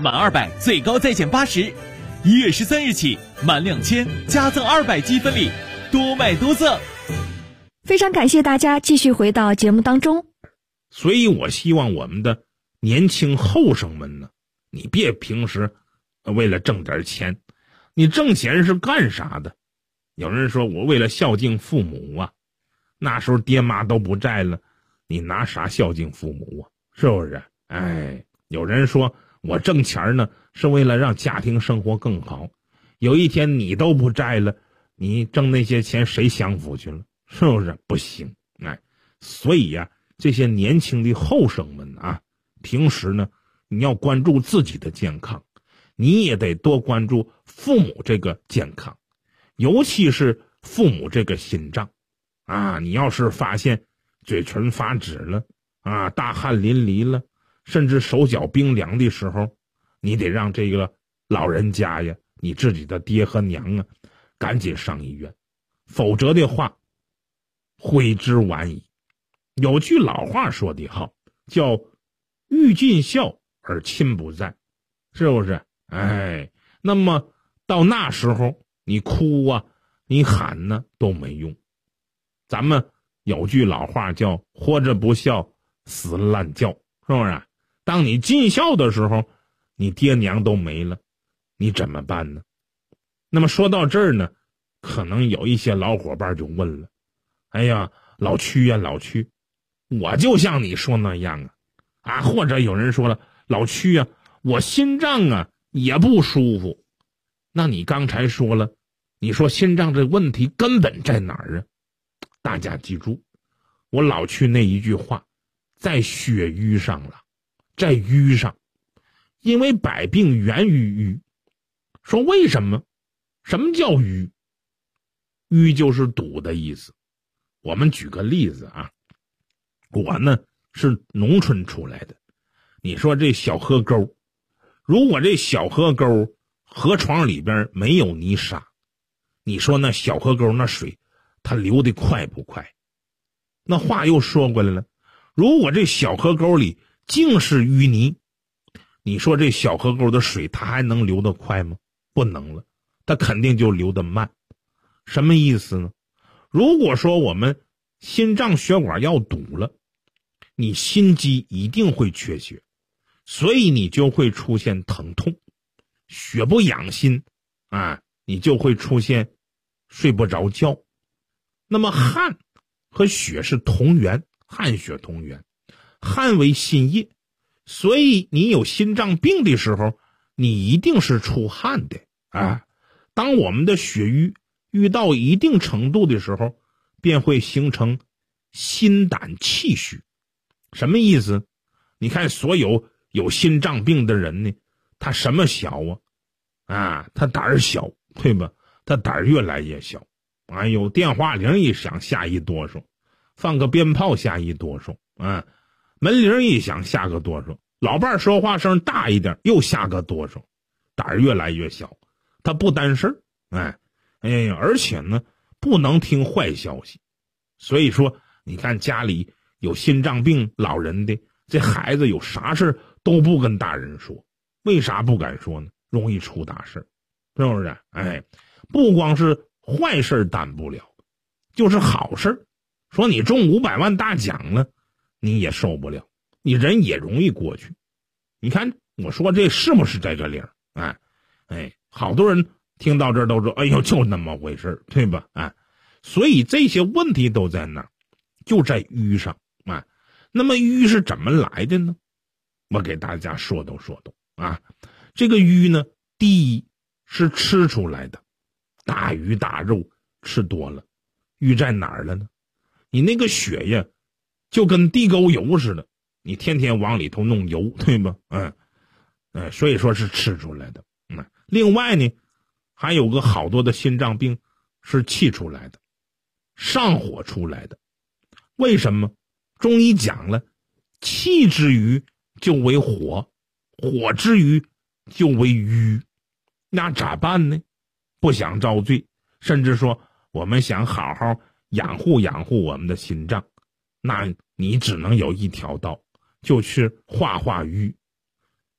满200最高再减80，1月13日起满2000加赠200积分礼，多买多赠。 非常感谢大家继续回到节目当中。 所以我希望我们的年轻后生们呢，你别平时为了挣点钱，你挣钱是干啥的？有人说我为了孝敬父母啊，那时候爹妈都不在了，你拿啥孝敬父母啊？是不是？有人说我挣钱呢是为了让家庭生活更好，有一天你都不在了，你挣那些钱谁享福去了？是不是？不行。所以呀，这些年轻的后生们啊，平时呢你要关注自己的健康，你也得多关注父母这个健康，尤其是父母这个心脏啊。你要是发现嘴唇发紫了啊，大汗淋漓了，甚至手脚冰凉的时候，你得让这个老人家呀，你自己的爹和娘啊，赶紧上医院，否则的话悔之晚矣。有句老话说得好，叫欲尽孝而亲不在，是不是？那么到那时候你哭啊你喊呢都没用。咱们有句老话叫活着不孝死了烂叫，是不是？当你尽孝的时候，你爹娘都没了，你怎么办呢？那么说到这儿呢，可能有一些老伙伴就问了，哎呀，老曲呀，老曲，我就像你说那样啊，或者有人说了，老曲啊，我心脏啊也不舒服。那你刚才说了，你说心脏这问题根本在哪儿啊？大家记住我老去那一句话，在血瘀上了，在瘀上。因为百病源于瘀。说为什么？什么叫瘀？瘀就是堵的意思。我们举个例子啊，我呢是农村出来的，你说这小河沟，如果这小河沟河床里边没有泥沙，你说那小河沟那水它流得快不快？那话又说过来了，如果这小河沟里尽是淤泥，你说这小河沟的水它还能流得快吗？不能了，它肯定就流得慢。什么意思呢？如果说我们心脏血管要堵了，你心肌一定会缺血，所以你就会出现疼痛，血不养心啊，你就会出现睡不着觉。那么汗和血是同源，汗血同源，汗为心液，所以你有心脏病的时候，你一定是出汗的啊。当我们的血瘀遇到一定程度的时候，便会形成心胆气虚。什么意思？你看所有有心脏病的人呢，他什么小啊？他胆儿小，对吧？他胆儿越来越小。有电话铃一响吓一哆嗦，放个鞭炮吓一哆嗦啊，门铃一响吓个哆嗦，老伴说话声大一点又吓个哆嗦，胆儿越来越小。他不担事儿，而且呢不能听坏消息。所以说你看家里有心脏病老人的，这孩子有啥事都不跟大人说。为啥不敢说呢？容易出大事，是不是？不光是坏事担不了，就是好事，说你中500万大奖了，你也受不了，你人也容易过去。你看我说这是不是这个理儿？好多人听到这儿都说，哎呦，就那么回事，对吧？所以这些问题都在哪儿？就在瘀上啊。那么瘀是怎么来的呢？我给大家说道啊。这个瘀呢，第一是吃出来的，大鱼大肉吃多了，瘀在哪儿了呢？你那个血呀，就跟地沟油似的，你天天往里头弄油，对吧？所以说是吃出来的。另外呢，还有个好多的心脏病是气出来的，上火出来的。为什么？中医讲了，气之余就为火，火之余就为瘀。那咋办呢？不想遭罪，甚至说我们想好好养护我们的心脏，那你只能有一条道，就去化瘀。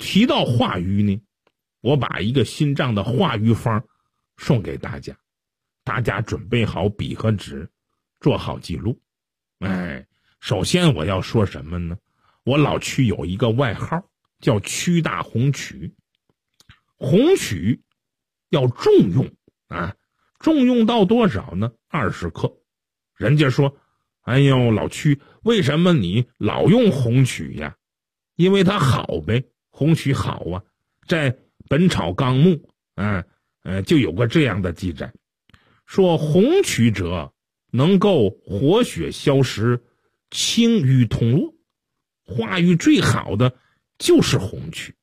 提到化瘀呢，我把一个心脏的化瘀方送给大家，大家准备好笔和纸，做好记录。首先我要说什么呢？我老曲有一个外号叫曲大红曲。红曲要重用重用到多少呢？20克。人家说，哎呦，老曲，为什么你老用红曲呀？因为它好呗，红曲好啊。在《本草纲目》就有个这样的记载，说红曲者能够活血消食，清瘀通络。化瘀最好的就是红曲。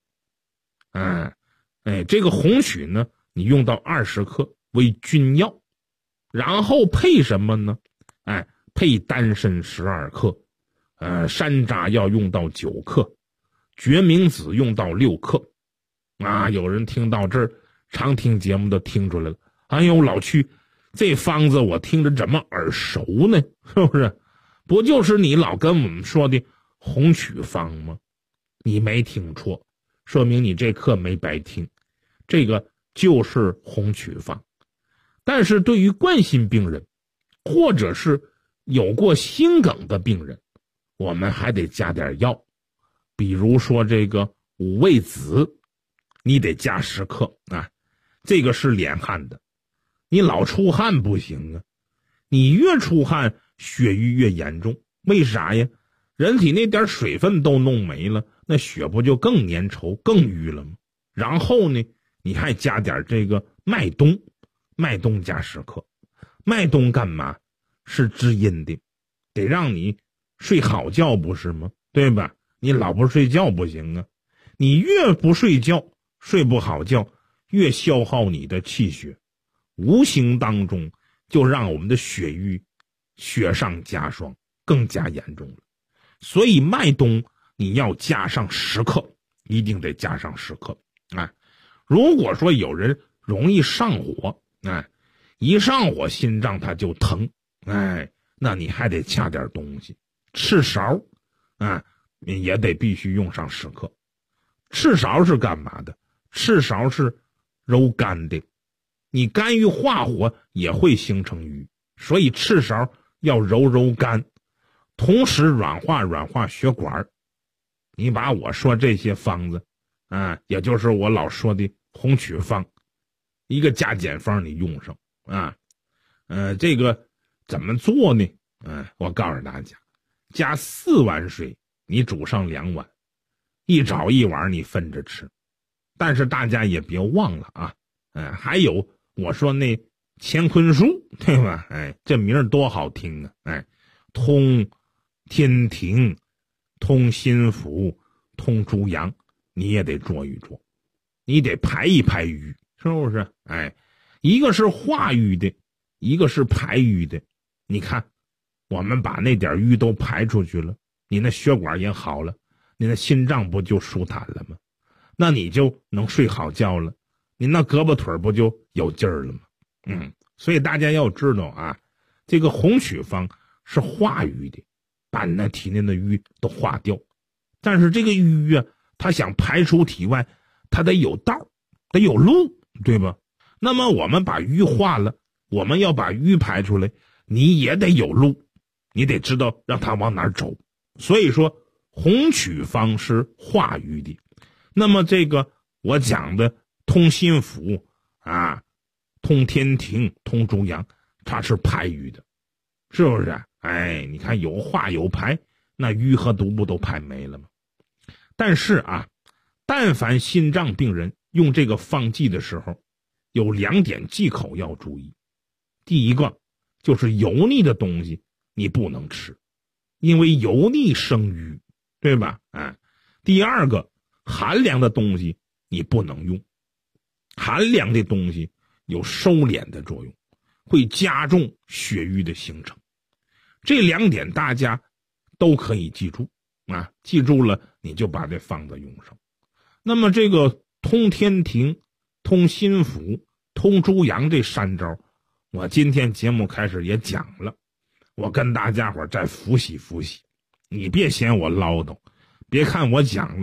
这个红曲呢，你用到20克为君药，然后配什么呢？配丹参12克，山楂要用到9克，决明子用到6克。有人听到这儿，常听节目的听出来了，哎呦，老曲，这方子我听着怎么耳熟呢？是不是？不就是你老跟我们说的红曲方吗？你没听错，说明你这课没白听，这个就是红曲方。但是对于冠心病人或者是有过心梗的病人，我们还得加点药，比如说这个五味子，你得加10克这个是敛汗的。你老出汗不行啊，你越出汗血瘀越严重。为啥呀？人体那点水分都弄没了，那血不就更粘稠更瘀了吗？然后呢，你还加点这个麦冬，麦冬加10克。麦冬干嘛？是滋阴的，得让你睡好觉，不是吗？对吧？你老不睡觉不行啊，你越不睡觉，睡不好觉，越消耗你的气血，无形当中就让我们的血瘀雪上加霜，更加严重了。所以麦冬你要加上10克，一定得加上10克。如果说有人容易上火，一上火心脏它就疼，那你还得掐点东西。赤芍也得必须用上10克。赤芍是干嘛的？赤芍是柔肝的，你肝郁化火也会形成瘀，所以赤芍要柔肝，同时软化血管。你把我说这些方子也就是我老说的红曲方，一个加减方你用上这个怎么做呢？我告诉大家，加4碗水，你煮上2碗，一早一晚你分着吃。但是大家也别忘了还有我说那乾坤术，对吧？这名儿多好听啊！通天庭，通心腑，通诸阳，你也得做一做，你得排一排瘀，是不是？一个是化瘀的，一个是排瘀的。你看，我们把那点瘀都排出去了，你那血管也好了，你那心脏不就舒坦了吗？那你就能睡好觉了，你那胳膊腿不就有劲儿了吗？所以大家要知道这个红曲方是化瘀的，把你那体内的瘀都化掉。但是这个瘀它想排出体外，它得有道，得有路，对吧？那么我们把瘀化了，我们要把瘀排出来，你也得有路，你得知道让它往哪儿走。所以说红曲方是化瘀的。那么这个我讲的通心腑通天庭，通诸阳，它是排瘀的，是不是？你看有化有排，那瘀和毒不都排没了吗？但是但凡心脏病人用这个方剂的时候，有2点忌口要注意。第一个就是油腻的东西你不能吃，因为油腻生瘀，对吧？第二个，寒凉的东西你不能用，寒凉的东西有收敛的作用，会加重血瘀的形成。这2点大家都可以记住记住了你就把这方子用上。那么这个通天庭，通心腑，通诸阳这3招，我今天节目开始也讲了，我跟大家伙再复习复习，你别嫌我唠叨，别看我讲了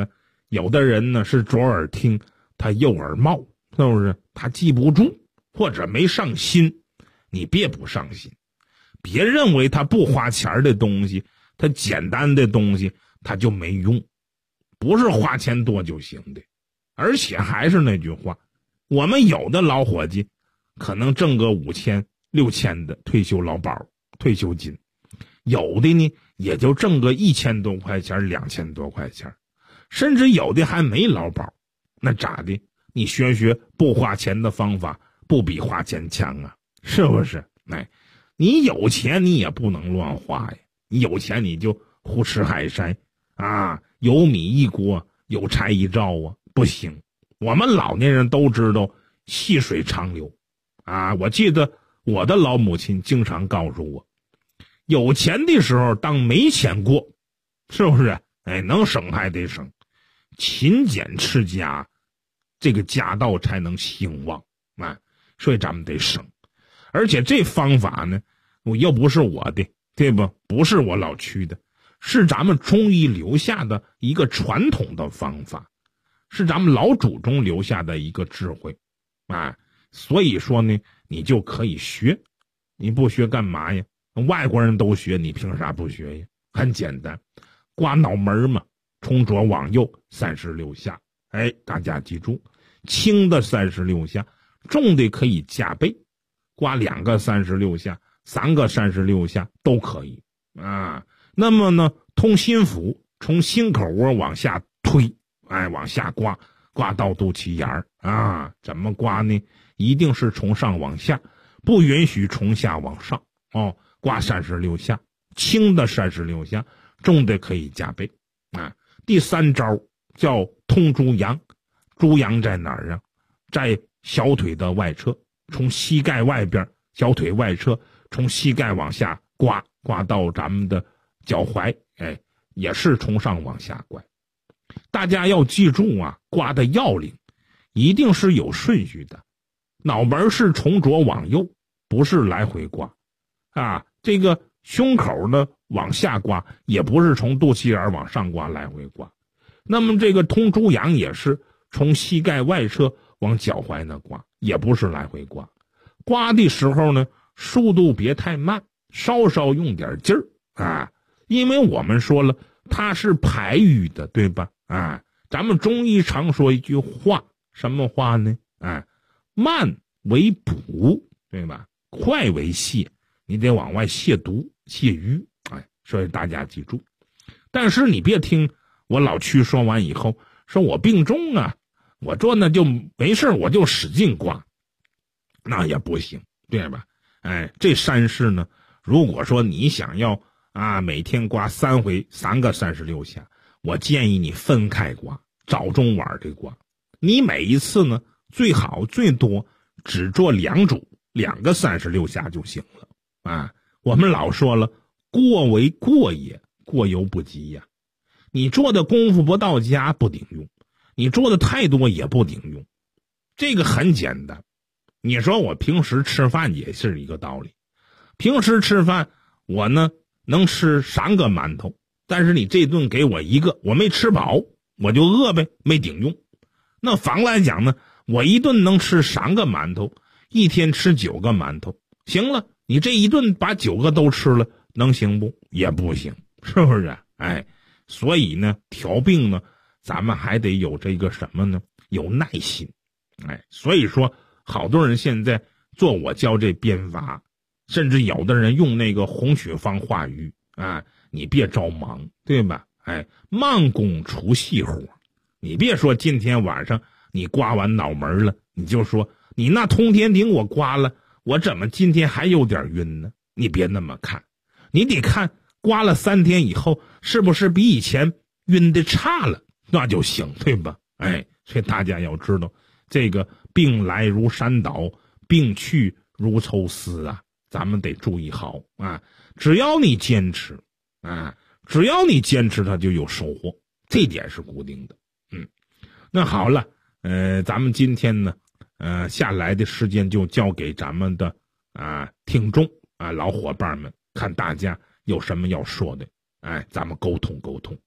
有的人呢是左耳听他右耳冒，是不是？他记不住或者没上心，你别不上心，别认为他不花钱的东西，他简单的东西他就没用，不是花钱多就行的。而且还是那句话，我们有的老伙计可能挣个5000、6000的退休劳保、退休金，有的呢也就挣个1000多块钱、2000多块钱，甚至有的还没劳保。那咋的？你学学不花钱的方法，不比花钱强啊？是不是？你有钱你也不能乱花呀，你有钱你就胡吃海塞啊，有米一锅，有柴一灶啊，不行。我们老年人都知道细水长流啊，我记得我的老母亲经常告诉我，有钱的时候当没钱过，是不是？能省还得省，勤俭持家，这个家道才能兴旺啊。所以咱们得省，而且这方法呢，又不是我的，对吧？不是我老去的，是咱们中医留下的一个传统的方法，是咱们老祖宗留下的一个智慧啊。所以说呢，你就可以学，你不学干嘛呀？外国人都学，你凭啥不学呀？很简单，刮脑门嘛，从左往右36下，大家记住，轻的36下，重的可以加倍，刮2个36下，3个36下都可以啊。那么呢，通心腑，从心口窝往下推，往下刮，刮到肚脐眼啊。怎么刮呢？一定是从上往下，不允许从下往上哦。刮36下，轻的36下，重的可以加倍啊。第3招叫通猪阳，猪阳在哪儿啊？在小腿的外侧，从膝盖外边，小腿外侧，从膝盖往下刮，刮到咱们的脚踝，也是从上往下刮。大家要记住啊，刮的要领一定是有顺序的，脑门是从左往右，不是来回刮啊。这个胸口呢往下刮，也不是从肚脐眼往上刮，来回刮。那么这个通猪阳也是从膝盖外侧往脚踝那刮，也不是来回刮。刮的时候呢，速度别太慢，稍稍用点劲儿啊，因为我们说了，它是排瘀的，对吧？咱们中医常说一句话，什么话呢？慢为补，对吧？快为泻，你得往外泻毒、泻瘀，所以大家记住。但是你别听我老屈说完以后，说我病重啊，我做那就没事，我就使劲刮，那也不行，对吧？这3式呢，如果说你想要每天刮3回，3个36下，我建议你分开刮，早中晚的刮。你每一次呢，最好最多只做2组，2个36下就行了我们老说了，过为过也，过犹不及呀。你做的功夫不到家不顶用，你做的太多也不顶用。这个很简单，你说我平时吃饭也是一个道理。平时吃饭我呢能吃3个馒头，但是你这顿给我1个，我没吃饱，我就饿呗，没顶用。那反来讲呢，我一顿能吃3个馒头，一天吃9个馒头，行了，你这一顿把9个都吃了，能行不？也不行，是不是？所以呢，调病呢，咱们还得有这个什么呢？有耐心。所以说，好多人现在做我教这编法，甚至有的人用那个红曲方化瘀你别着忙，对吧？慢工出细活。你别说今天晚上你刮完脑门了，你就说你那通天顶我刮了，我怎么今天还有点晕呢？你别那么看，你得看刮了3天以后是不是比以前晕的差了，那就行，对吧？所以大家要知道，这个病来如山倒，病去如抽丝咱们得注意好只要你坚持只要你坚持，它就有收获，这点是固定的。那好了，咱们今天呢下来的时间就交给咱们的听众老伙伴们，看大家有什么要说的咱们沟通沟通。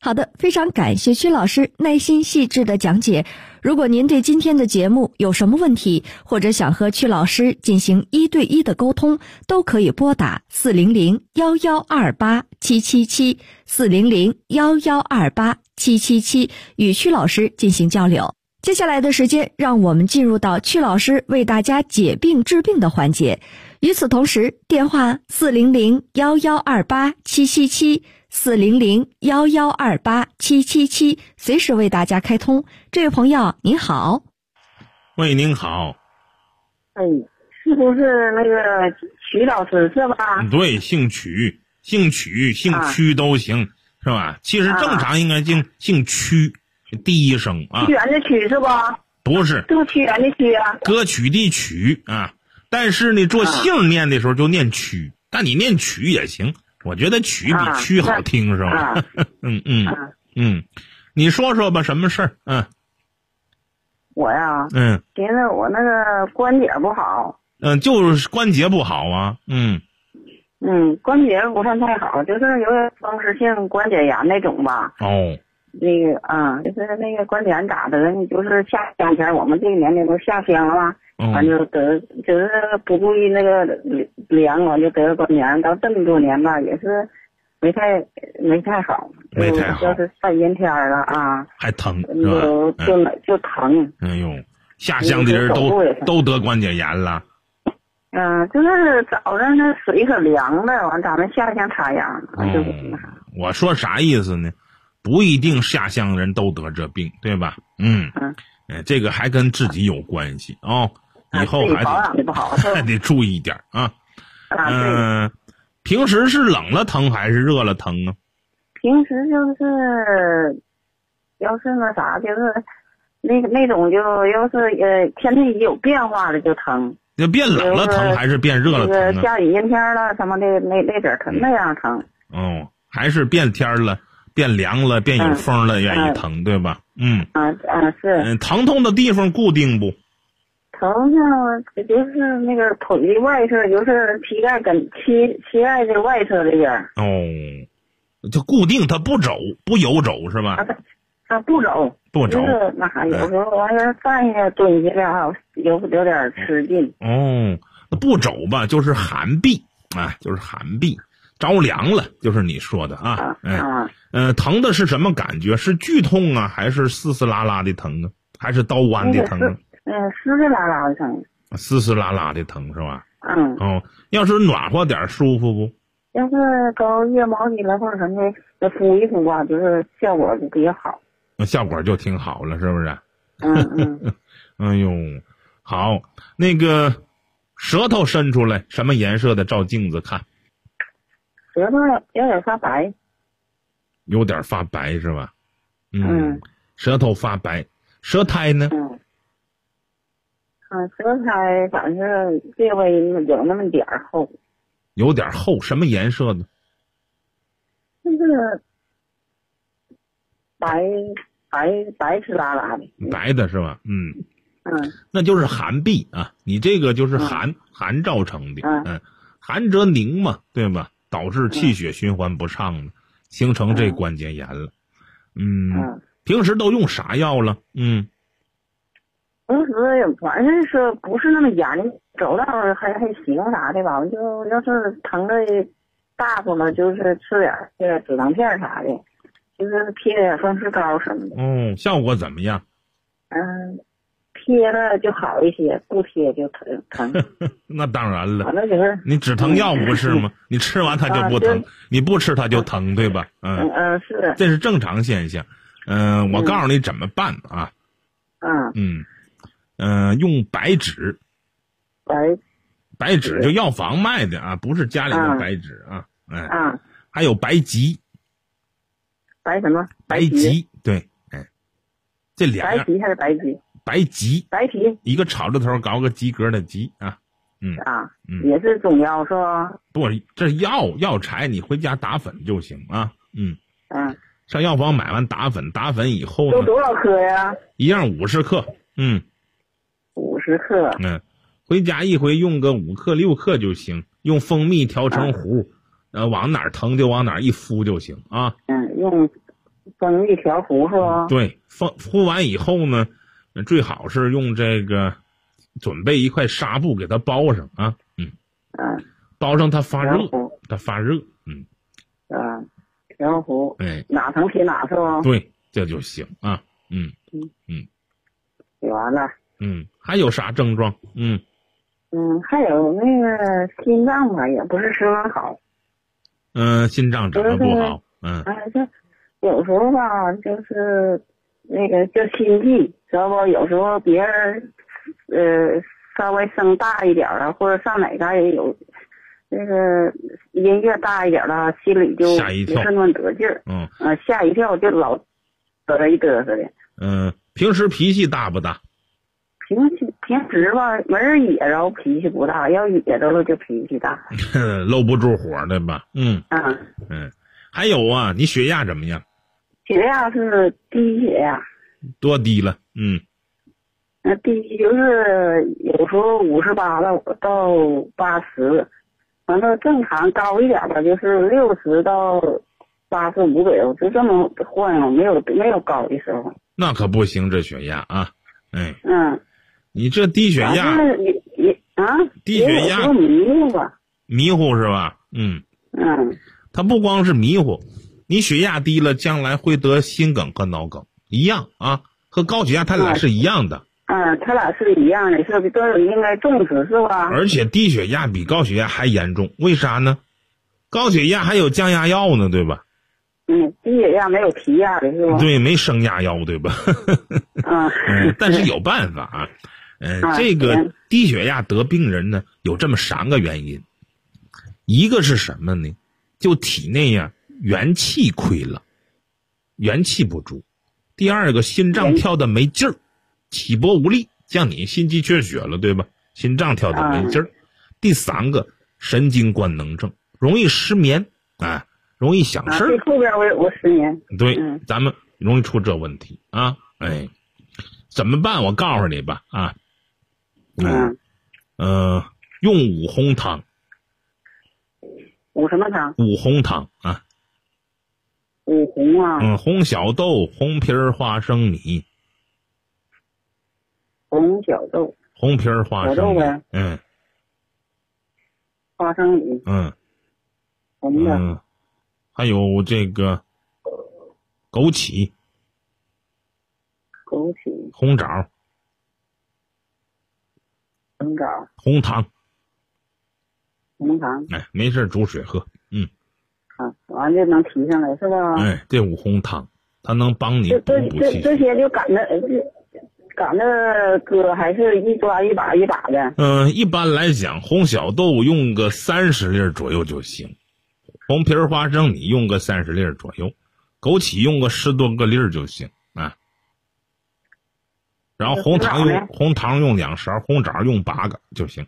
好的，非常感谢曲老师耐心细致的讲解。如果您对今天的节目有什么问题，或者想和曲老师进行1对1的沟通，都可以拨打400-1128-777 400-1128-777与曲老师进行交流。接下来的时间，让我们进入到曲老师为大家解病治病的环节。与此同时，电话400-1128-777 400-1128-777随时为大家开通。这位朋友您好。 喂，您好。 是不是那个曲老师是吧？ 对，姓曲、姓曲都行，是吧？其实正常应该姓曲，第一声啊。 屈原的曲是吧？ 不是， 这个屈原的曲啊。 歌曲的曲啊，但是呢，做姓念的时候就念曲，但你念曲也行。我觉得曲比曲好听，是吧？你说说吧，什么事儿？ 我呀，寻思我那个关节不好。 就是关节不好啊。 关节不算太好，就是有点风湿性关节炎那种吧。那个就是那个关节炎咋的？你就是下乡前，我们这个年龄都下乡了嘛。完就得，就是不注意那个凉，完就得了关节炎，到这么多年吧，也是没太好，就是上阴天了啊， 还疼是吧？ 就疼。 哎呦，下乡的人都得关节炎了。 就是早上那水可凉了，完咱们下乡插秧，就我说啥意思呢？不一定下乡人都得这病，对吧？这个还跟自己有关系哦。以后还得注意点啊。平时是冷了疼还是热了疼啊？ 平时就是要是那啥，就是那种就要是天气有变化了就疼。 就变冷了疼还是变热了疼啊？ 下雨阴天了什么的那阵儿疼那样疼。 还是变天了，变凉了，变有风了，愿意疼，对吧？ 是。 疼痛的地方固定不？ 疼上就是那个腿的外侧，就是膝盖跟膝盖的外侧这边。 就固定，它不走不游走是吧？ 不走。就是那啥，有时候完了站下蹲下的哈，有点吃劲。 那不走吧，就是寒痹就是寒痹，着凉了，就是你说的啊。疼的是什么感觉？是剧痛啊，还是丝丝拉拉的疼啊？还是刀剜的疼啊？ 丝丝拉拉的疼。 丝丝拉拉的疼是吧？要是暖和点舒服不？ 要是搞热毛巾了或者什么的，敷一敷吧，就是效果就比较好。 效果就挺好了，是不是？哎呦，好，那个舌头伸出来，什么颜色的？照镜子看。 舌头有点发白。 有点发白是吧？舌头发白，舌苔呢？ 舌苔反正这回有那么点儿厚。 有点厚，什么颜色的？ 就是白吃拉拉的。 白的是吧？那就是寒痹啊，你这个就是寒造成的。寒则凝嘛，对吧？导致气血循环不畅了，形成这关节炎了。平时都用啥药了？ 平时反正是不是那么严，走道还行啥的吧。就要是疼的大夫了，就是吃点这个止疼片啥的，就是贴点风湿膏什么的。 效果怎么样？ 贴了就好一些，不贴就疼。 那当然了， 反正就是你止疼药不是吗？你吃完它就不疼，你不吃它就疼，对吧？ 是。 这是正常现象。我告诉你怎么办啊？用白芷。白芷就药房卖的啊，不是家里的白芷啊。还有白及。 白什么？ 白及，对，这俩。 白及还是白及？ 白及。 白及。 一个草字头搞个及格的及啊。 也是中药是吧？ 不，这药材你回家打粉就行啊。上药房买完打粉以后呢， 都多少克呀？ 一样50克。 50克。 回家一回用个5克6克就行，用蜂蜜调成糊，往哪儿疼就往哪儿一敷就行啊。 封一条糊是吧？ 对，敷完以后呢，最好是用这个准备一块纱布给它包上啊，包上它发热， 条糊，哪层贴哪是吧？ 对，这就行啊， 写完了。 还有啥症状？ 还有那个心脏吧，也不是十分好。 心脏怎么不好？ 这有时候吧，就是那个叫心悸，知道不？有时候别人稍微声大一点了，或者上哪嘎也有那个音乐大一点了，心里就不是那么得劲儿。吓一跳就老得了一嘚瑟的。 平时脾气大不大？ 平时吧，没人惹着脾气不大，要惹着了就脾气大。 搂不住火的吧？还有啊，你血压怎么样？ 血压是低血压。 多低了？ 低就是有时候58到80，完了正常高一点吧，就是60到85左右，就这么换悠，没有高的时候。 那可不行，这血压啊，你这低血压，低血压迷糊吧？ 迷糊是吧？它不光是迷糊，你血压低了，将来会得心梗和脑梗一样啊，和高血压它俩是一样的。 它俩是一样的，是都有应该重视是吧？ 而且低血压比高血压还严重，为啥呢？高血压还有降压药呢，对吧？ 低血压没有提压的是吧？ 对，没升压药，对吧？但是有办法啊。这个低血压得病人呢，有这么3个原因。一个是什么呢？就体内元气亏了，元气不足。第二个，心脏跳得没劲儿，起搏无力，像你心肌缺血了，对吧？心脏跳得没劲儿。第3个，神经官能症，容易失眠，容易想事儿。 后边我失眠。 对，咱们容易出这问题啊！怎么办？我告诉你吧用五红汤。 五什么汤？ 五红汤啊。 五红啊。 红小豆、红皮儿花生米。 红小豆。 红皮儿花生米。 花生米。红的。 还有这个枸杞。 枸杞。 红枣。 红枣。 红糖。 红糖。 没事煮水喝。 完就能提上来是吧？ 这五红汤它能帮你补气。 这些就赶着搁，还是一抓一把一把的？ 一般来讲，红小豆用个30粒左右就行，红皮儿花生米用个30粒左右，枸杞用个10多个粒就行然后红糖用2勺，红枣用8个就行。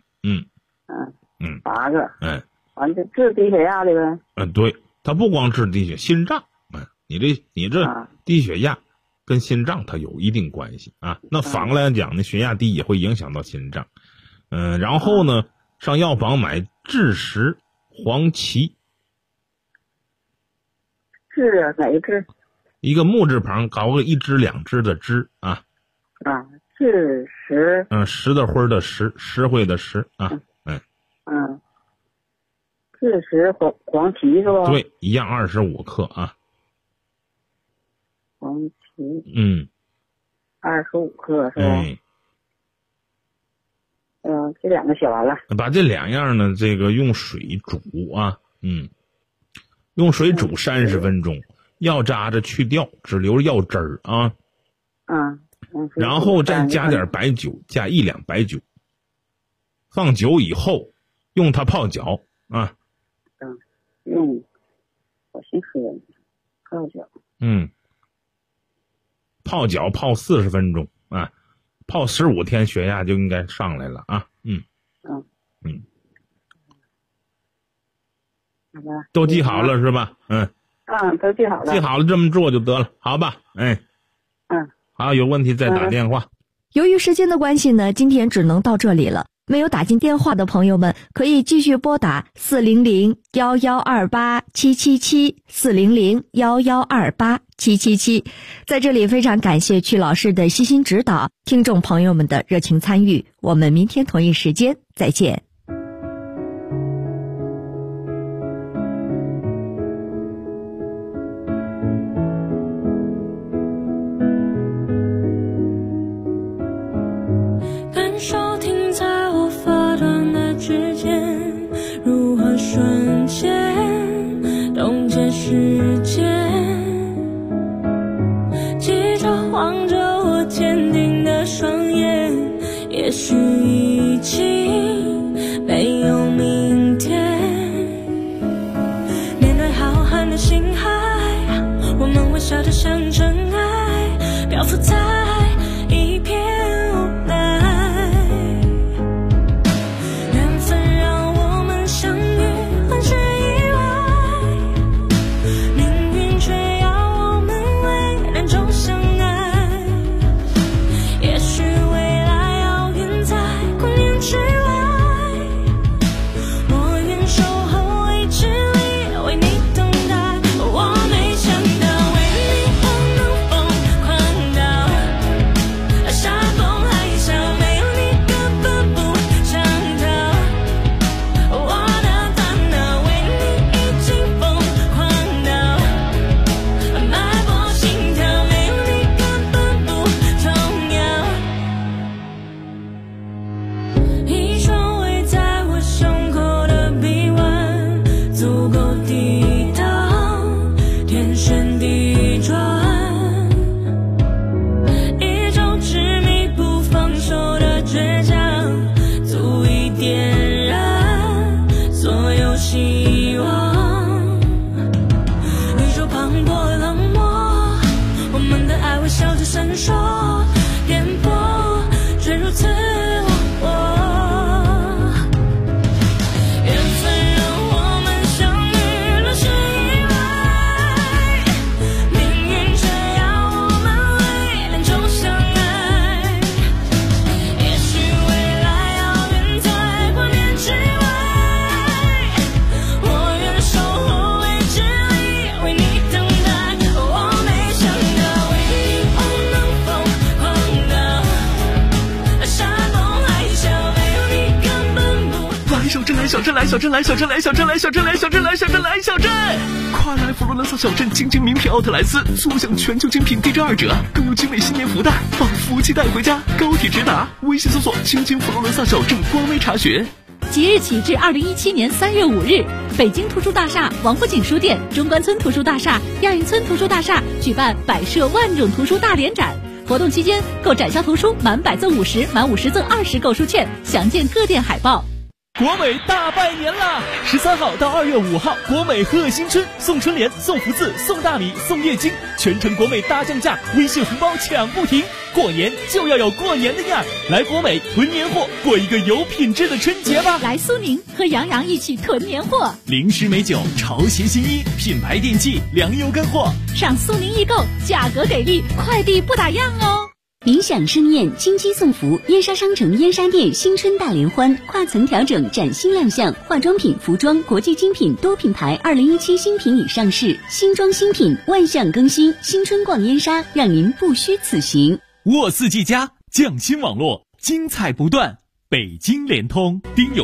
8个。完就治低血压的呗。 对，它不光治低血，心脏，你这低血压跟心脏它有一定关系那反过来讲呢，血压低也会影响到心脏。然后呢，上药房买枳实、黄芪。 枳哪个枳？ 一个木字旁，搞个1支2支的支枳实。 石的灰的石，石灰的石枳实黄芪是吧？ 对，一样25克黄芪。25克是吧？这2个写完了。 把这2样呢，这个用水煮用水煮30分钟，药渣子去掉，只留药汁儿然后再加点白酒，加1两白酒，放酒以后用它泡脚我先喝泡脚。 泡脚泡40分钟泡15天，血压就应该上来了好吧， 都记好了是吧？ 都记好了。 记好了，这么做就得了，好吧？好，有问题再打电话。 由于时间的关系呢，今天只能到这里了。 没有打进电话的朋友们，可以继续拨打400-1128-777，400-1128-777。在这里非常感谢曲老师的悉心指导，听众朋友们的热情参与。我们明天同一时间再见。 感受停在我发端的指尖，如何瞬间冻结时间，记着望着我坚定的双眼，也许已经没有明天。面对浩瀚的星海，我们微笑着像尘埃，漂浮在一片无奈。缘分让我们相遇，很是意外，命运却要我们为人终相爱。也许未来遥远在光年之外，我愿守候未知里为你等待。我没想到为你我能疯狂到沙崩海啸，没有你根本不想逃。我的烦恼为你已经疯狂到脉搏心跳，没有你根本不重要。一双围在我胸口的臂弯，足够抵挡天旋地转，一周执迷不放手的倔强，足以点燃所有希望。宇宙磅礴冷漠，我们的爱微笑着闪烁，颠簸却如此我。缘分让我们相遇，若是意外，命运却要我们为人终相爱。也许未来遥远在光年之外，我愿守候未知里为你等待。我没想到为你我能疯狂到沙崩海啸，没有你根本不。 来小镇，来小镇，来小镇，来小镇，来小镇，来小镇，来小镇，来小镇，来小镇！快来佛罗伦萨小镇精品名品奥特莱斯，坐享全球精品地震2折，更有精美新年福袋，把福气带回家。高铁直达，微信搜索“精品佛罗伦萨小镇”官微查询。 即日起至2017年3月5日，北京图书大厦、王府井书店、中关村图书大厦、亚运村图书大厦举办摆设万种图书大联展。活动期间，购展销图书满100赠50，满50赠20购书券，详见各店海报。 国美大拜年啦！13号到2月5号，国美贺新春，送春联、送福字、送大米、送液晶，全程国美大降价，微信红包抢不停。过年就要有过年的样儿，来国美囤年货，过一个有品质的春节吧！ 来苏宁和杨洋一起囤年货， 零食美酒、潮鞋新衣、品牌电器、粮油干货， 上苏宁易购，价格给力，快递不打烊哦！ 理想盛宴，金鸡送福，燕莎商城燕莎店新春大联欢，跨层调整崭新亮相，化妆品、服装、国际精品多品牌2017新品已上市，新装新品万象更新，新春逛燕莎，让您不虚此行。 沃4G+，匠心网络，精彩不断，北京联通，丁酉